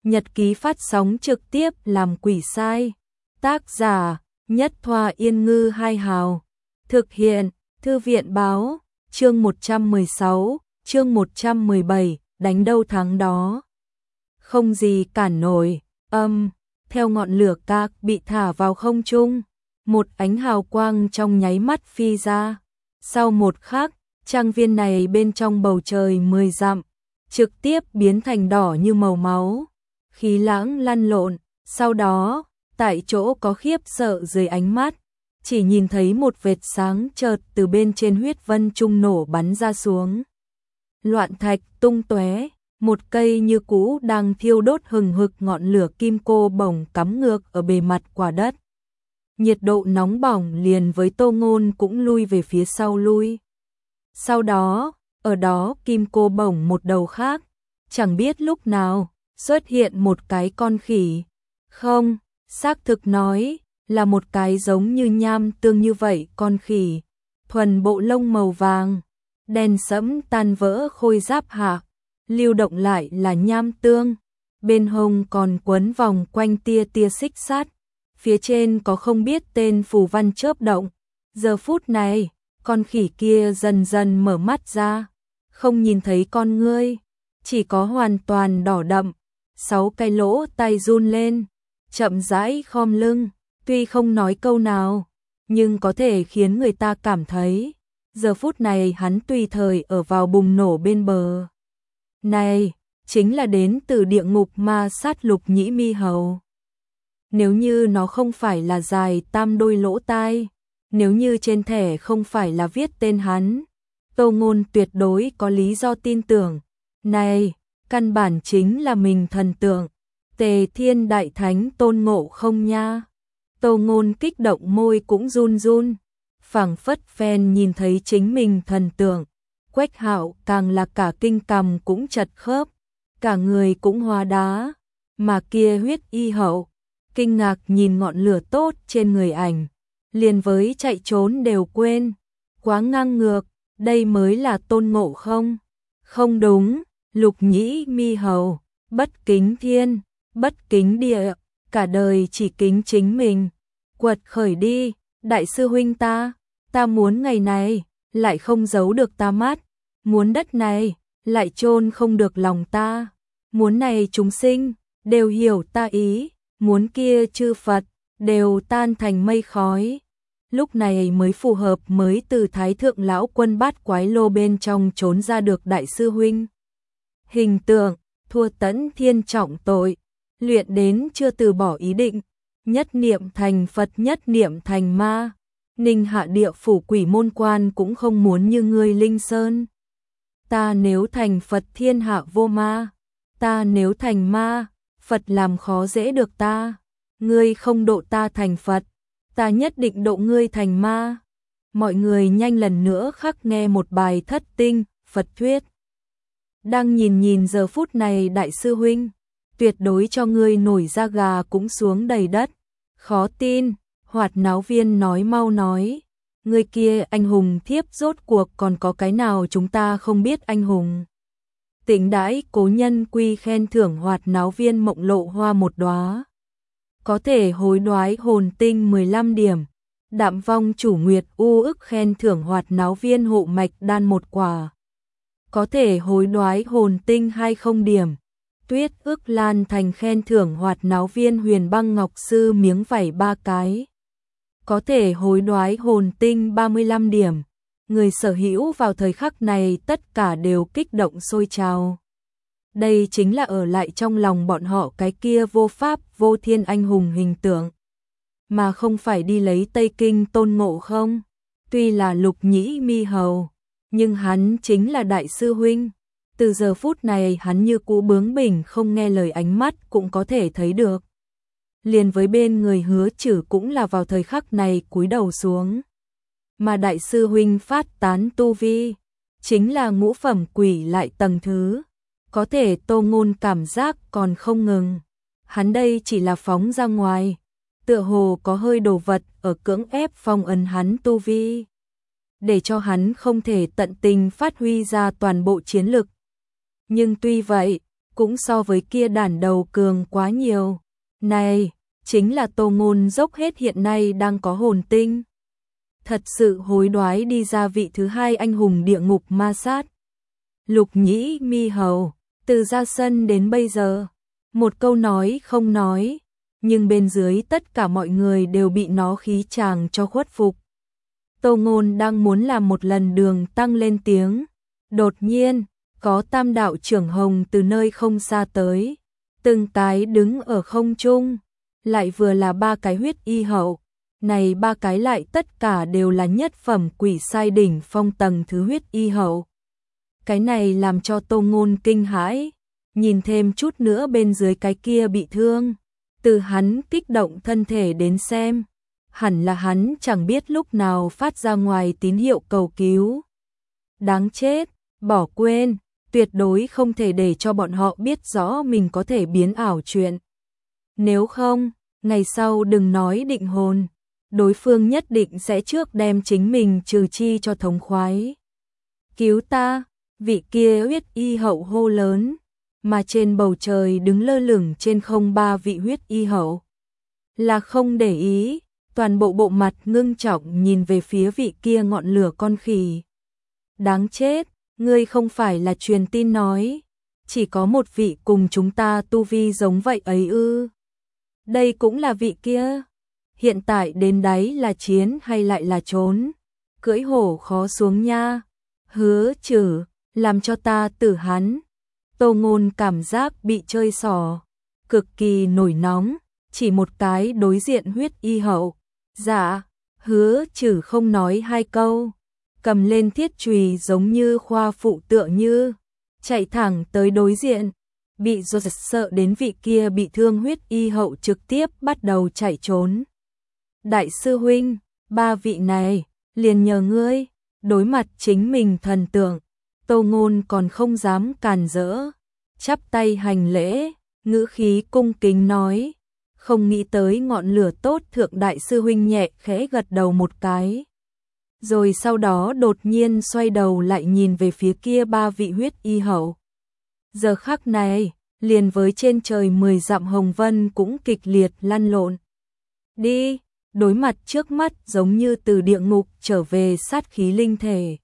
Nhật ký phát sóng trực tiếp làm quỷ sai. Tác giả Nhất Thoa Yên Ngư Hai Hào. Thực hiện Thư viện Báo. Chương 116, chương 117, đánh đâu thắng đó. Không gì cản nổi. Theo ngọn lửa cạc bị thả vào không trung, một ánh hào quang trong nháy mắt phi ra. Sau một khắc, trang viên này bên trong bầu trời 10 dặm trực tiếp biến thành đỏ như màu máu. Khí lãng lăn lộn, sau đó, tại chỗ có khiếp sợ dưới ánh mắt, chỉ nhìn thấy một vệt sáng chợt từ bên trên huyết vân trung nổ bắn ra xuống. Loạn thạch tung tóe, một cây như cũ đang thiêu đốt hừng hực ngọn lửa kim cô bổng cắm ngược ở bề mặt quả đất. Nhiệt độ nóng bỏng liền với Tô Ngôn cũng lui về phía sau lui. Sau đó, ở đó kim cô bổng một đầu khác, chẳng biết lúc nào xuất hiện một cái con khỉ. Không, xác thực nói là một cái giống như nham tương như vậy con khỉ, thuần bộ lông màu vàng, đen sẫm tan vỡ khôi giáp hạ, lưu động lại là nham tương, bên hông còn quấn vòng quanh tia tia xích sắt, phía trên có không biết tên phù văn chớp động. Giờ phút này, con khỉ kia dần dần mở mắt ra, không nhìn thấy con ngươi, chỉ có hoàn toàn đỏ đậm, 6 cái lỗ tay run lên, chậm rãi khom lưng, tuy không nói câu nào, nhưng có thể khiến người ta cảm thấy, giờ phút này hắn tùy thời ở vào bùng nổ bên bờ. Này, chính là đến từ địa ngục ma sát Lục Nhĩ Mi Hầu. Nếu như nó không phải là dài tam đôi lỗ tai, nếu như trên thẻ không phải là viết tên hắn, Tô Ngôn tuyệt đối có lý do tin tưởng. Này, căn bản chính là mình thần tượng, Tề Thiên Đại Thánh Tôn Ngộ Không nha. Tô Ngôn kích động môi cũng run run, phảng phất phen nhìn thấy chính mình thần tượng. Quách Hạo càng là cả kinh cằm cũng chật khớp, cả người cũng hóa đá, mà kia Huyết Y Hậu, kinh ngạc nhìn ngọn lửa tốt trên người ảnh, liền với chạy trốn đều quên, quá ngang ngược, đây mới là Tôn Ngộ Không. Không đúng, Lục Nhĩ Mi Hầu, bất kính thiên, bất kính địa, cả đời chỉ kính chính mình. Quật khởi đi, đại sư huynh ta muốn ngày này, lại không giấu được ta mắt, muốn đất này, lại chôn không được lòng ta, muốn này chúng sinh, đều hiểu ta ý, muốn kia chư Phật, đều tan thành mây khói. Lúc này mới phù hợp mới từ Thái Thượng Lão Quân Bát Quái Lô bên trong trốn ra được đại sư huynh. Hình tượng, thua tẫn thiên trọng tội, luyện đến chưa từ bỏ ý định, nhất niệm thành Phật nhất niệm thành ma, Ninh Hạ địa phủ quỷ môn quan cũng không muốn như ngươi Linh Sơn. Ta nếu thành Phật thiên hạ vô ma, ta nếu thành ma, Phật làm khó dễ được ta, ngươi không độ ta thành Phật, ta nhất định độ ngươi thành ma. Mọi người nhanh lần nữa khắc nghe một bài thất tinh, Phật thuyết. Đang nhìn giờ phút này đại sư huynh, tuyệt đối cho ngươi nổi da gà cũng xuống đầy đất. Khó tin, Hoạt Náo Viên nói mau nói, người kia anh hùng thiếp rốt cuộc còn có cái nào chúng ta không biết anh hùng. Tĩnh đãi cố nhân quy khen thưởng Hoạt Náo Viên mộng lộ hoa một đóa. Có thể hối đoái hồn tinh 15 điểm. Đạm vong chủ Nguyệt u ức khen thưởng Hoạt Náo Viên hộ mạch đan một quả. Có thể hối đoái hồn tinh 20 điểm. Tuyết ức Lan Thành khen thưởng Hoạt Náo Viên Huyền Băng Ngọc Sư miếng vảy 3 cái. Có thể hối đoái hồn tinh 35 điểm. Người sở hữu vào thời khắc này tất cả đều kích động sôi trào. Đây chính là ở lại trong lòng bọn họ cái kia vô pháp vô thiên anh hùng hình tượng, mà không phải đi lấy Tây Kinh Tôn Ngộ Không. Tuy là Lục Nhĩ Mi Hầu, nhưng hắn chính là đại sư huynh. Từ giờ phút này hắn như cũ bướng bỉnh không nghe lời, ánh mắt cũng có thể thấy được. Liền với bên người Hứa Trử cũng là vào thời khắc này cúi đầu xuống. Mà đại sư huynh phát tán tu vi, chính là ngũ phẩm quỷ lại tầng thứ. Có thể Tô Ngôn cảm giác còn không ngừng. Hắn đây chỉ là phóng ra ngoài, tựa hồ có hơi đồ vật ở cưỡng ép phong ấn hắn tu vi, để cho hắn không thể tận tình phát huy ra toàn bộ chiến lực. Nhưng tuy vậy, cũng so với kia đản đầu cường quá nhiều. Này, chính là Tô Ngôn dốc hết hiện nay đang có hồn tinh. Thật sự hối đoái đi ra vị thứ hai anh hùng địa ngục ma sát. Lục Nhĩ Mi Hầu, từ ra sân đến bây giờ, một câu nói không nói, nhưng bên dưới tất cả mọi người đều bị nó khí chàng cho khuất phục. Tô Ngôn đang muốn làm một lần đường tăng lên tiếng, đột nhiên, có tam đạo trưởng hồng từ nơi không xa tới, từng cái đứng ở không trung, lại vừa là ba cái huyết y hậu, này ba cái lại tất cả đều là nhất phẩm quỷ sai đỉnh phong tầng thứ huyết y hậu. Cái này làm cho Tô Ngôn kinh hãi, nhìn thêm chút nữa bên dưới cái kia bị thương, từ hắn kích động thân thể đến xem, hẳn là hắn chẳng biết lúc nào phát ra ngoài tín hiệu cầu cứu. Đáng chết, bỏ quên, tuyệt đối không thể để cho bọn họ biết rõ mình có thể biến ảo chuyện. Nếu không, ngày sau đừng nói định hồn, đối phương nhất định sẽ trước đem chính mình trừ chi cho thống khoái. Cứu ta, vị kia huyết y hậu hô lớn, mà trên bầu trời đứng lơ lửng trên không ba vị huyết y hậu. Là không để ý, toàn bộ bộ mặt ngưng trọng nhìn về phía vị kia ngọn lửa con khỉ. Đáng chết, ngươi không phải là truyền tin nói, chỉ có một vị cùng chúng ta tu vi giống vậy ấy ư? Đây cũng là vị kia. Hiện tại đến đáy là chiến hay lại là trốn? Cưỡi hổ khó xuống nha. Hứa Trừ, làm cho ta tử hắn. Tô Ngôn cảm giác bị chơi xỏ, cực kỳ nổi nóng, chỉ một cái đối diện huyết y hậu. Dạ, Hứa Trừ không nói hai câu, cầm lên thiết chùy giống như khoa phụ tựa như, chạy thẳng tới đối diện, bị giật sợ đến vị kia bị thương huyết y hậu trực tiếp bắt đầu chạy trốn. Đại sư huynh, ba vị này, liền nhờ ngươi, đối mặt chính mình thần tượng, Tô Ngôn còn không dám càn rỡ, chắp tay hành lễ, ngữ khí cung kính nói, không nghĩ tới ngọn lửa tốt thượng đại sư huynh nhẹ khẽ gật đầu một cái. Rồi sau đó đột nhiên xoay đầu lại nhìn về phía kia ba vị huyết y hậu. Giờ khắc này, liền với trên trời 10 dặm hồng vân cũng kịch liệt lăn lộn. Đi, đối mặt trước mắt giống như từ địa ngục trở về sát khí linh thể.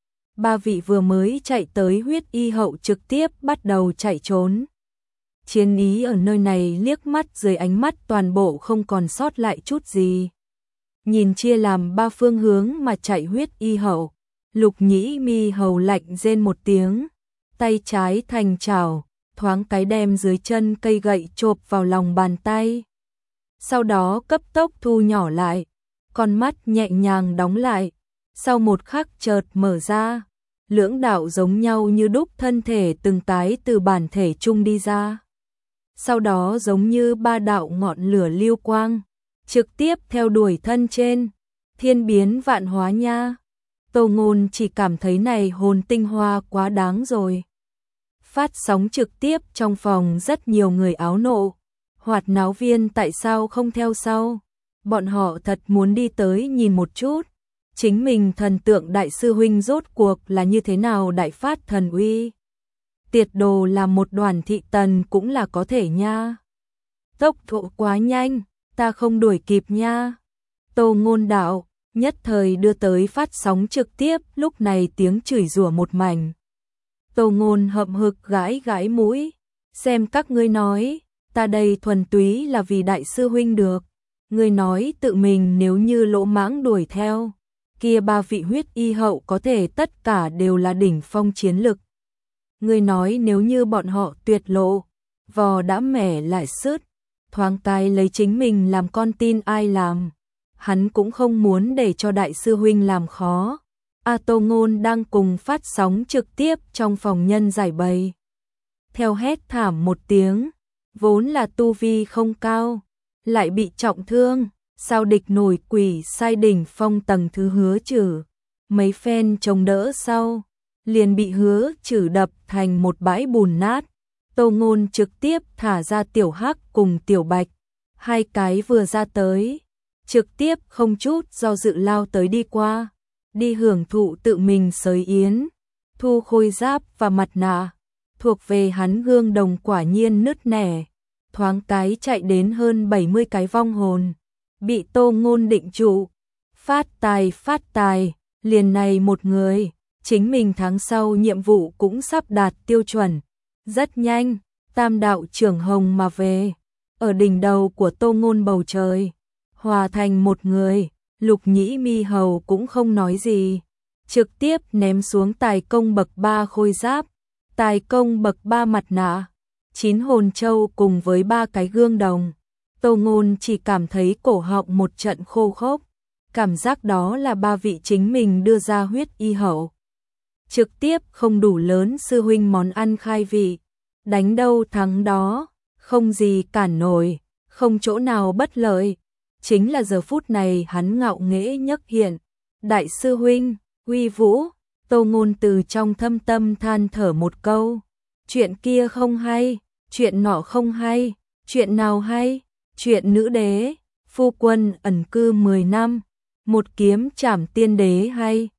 Ba vị vừa mới chạy tới huyết y hậu trực tiếp bắt đầu chạy trốn. Chiến ý ở nơi này liếc mắt dưới ánh mắt toàn bộ không còn sót lại chút gì. Nhìn chia làm ba phương hướng mà chạy huyết y hậu, Lục Nhĩ Mi hầu lạnh rên một tiếng, tay trái thành chảo, thoáng cái đem dưới chân cây gậy chộp vào lòng bàn tay. Sau đó cấp tốc thu nhỏ lại, con mắt nhẹ nhàng đóng lại, sau một khắc chợt mở ra, lưỡng đạo giống nhau như đúc thân thể từng cái từ bản thể chung đi ra. Sau đó giống như ba đạo ngọn lửa lưu quang, trực tiếp theo đuổi thân trên, thiên biến vạn hóa nha. Tô Ngôn chỉ cảm thấy này hồn tinh hoa quá đáng rồi. Phát sóng trực tiếp trong phòng rất nhiều người áo nộ, hoạt náo viên tại sao không theo sau. Bọn họ thật muốn đi tới nhìn một chút, chính mình thần tượng đại sư huynh rốt cuộc là như thế nào đại phát thần uy. Tiệt đồ là một đoàn thị tần cũng là có thể nha. Tốc độ quá nhanh, ta không đuổi kịp nha. Tô Ngôn đạo, nhất thời đưa tới phát sóng trực tiếp, lúc này tiếng chửi rủa một mảnh. Tô Ngôn hậm hực gãi gãi mũi, xem các ngươi nói, ta đây thuần túy là vì đại sư huynh được. Ngươi nói tự mình nếu như lỗ mãng đuổi theo, kia ba vị huyết y hậu có thể tất cả đều là đỉnh phong chiến lực. Ngươi nói nếu như bọn họ tuyệt lộ, vò đã mẻ lại sứt, thoáng cái lấy chính mình làm con tin ai làm. Hắn cũng không muốn để cho đại sư huynh làm khó. Tô Ngôn đang cùng phát sóng trực tiếp trong phòng nhân giải bày. Theo hét thảm một tiếng, vốn là tu vi không cao, lại bị trọng thương, sao địch nổi quỷ sai đỉnh phong tầng thứ Hứa Trừ. Mấy phen chống đỡ sau, liền bị Hứa Trừ đập thành một bãi bùn nát. Tô Ngôn trực tiếp thả ra Tiểu Hắc cùng Tiểu Bạch, hai cái vừa ra tới, trực tiếp không chút do dự lao tới đi qua, đi hưởng thụ tự mình sới yến, thu khôi giáp và mặt nạ. thuộc về hắn gương đồng quả nhiên nứt nẻ, thoáng cái chạy đến hơn 70 cái vong hồn, bị Tô Ngôn định trụ. Phát tài, liền này một người, chính mình tháng sau nhiệm vụ cũng sắp đạt tiêu chuẩn. Rất nhanh, tam đạo trưởng hồng mà về, ở đỉnh đầu của Tô Ngôn bầu trời, hòa thành một người, Lục Nhĩ Mi Hầu cũng không nói gì, trực tiếp ném xuống tài công bậc 3 khôi giáp, tài công bậc 3 mặt nạ, 9 hồn châu cùng với 3 cái gương đồng. Tô Ngôn chỉ cảm thấy cổ họng một trận khô khốc, cảm giác đó là 3 vị chính mình đưa ra huyết y hậu. Trực tiếp không đủ lớn sư huynh món ăn khai vị, đánh đâu thắng đó, không gì cản nổi, không chỗ nào bất lợi. Chính là giờ phút này hắn ngạo nghễ nhấc hiện, đại sư huynh, uy vũ. Tô Ngôn từ trong thâm tâm than thở một câu, chuyện kia không hay, chuyện nọ không hay, chuyện nào hay, chuyện nữ đế, phu quân ẩn cư 10 năm, một kiếm trảm tiên đế hay.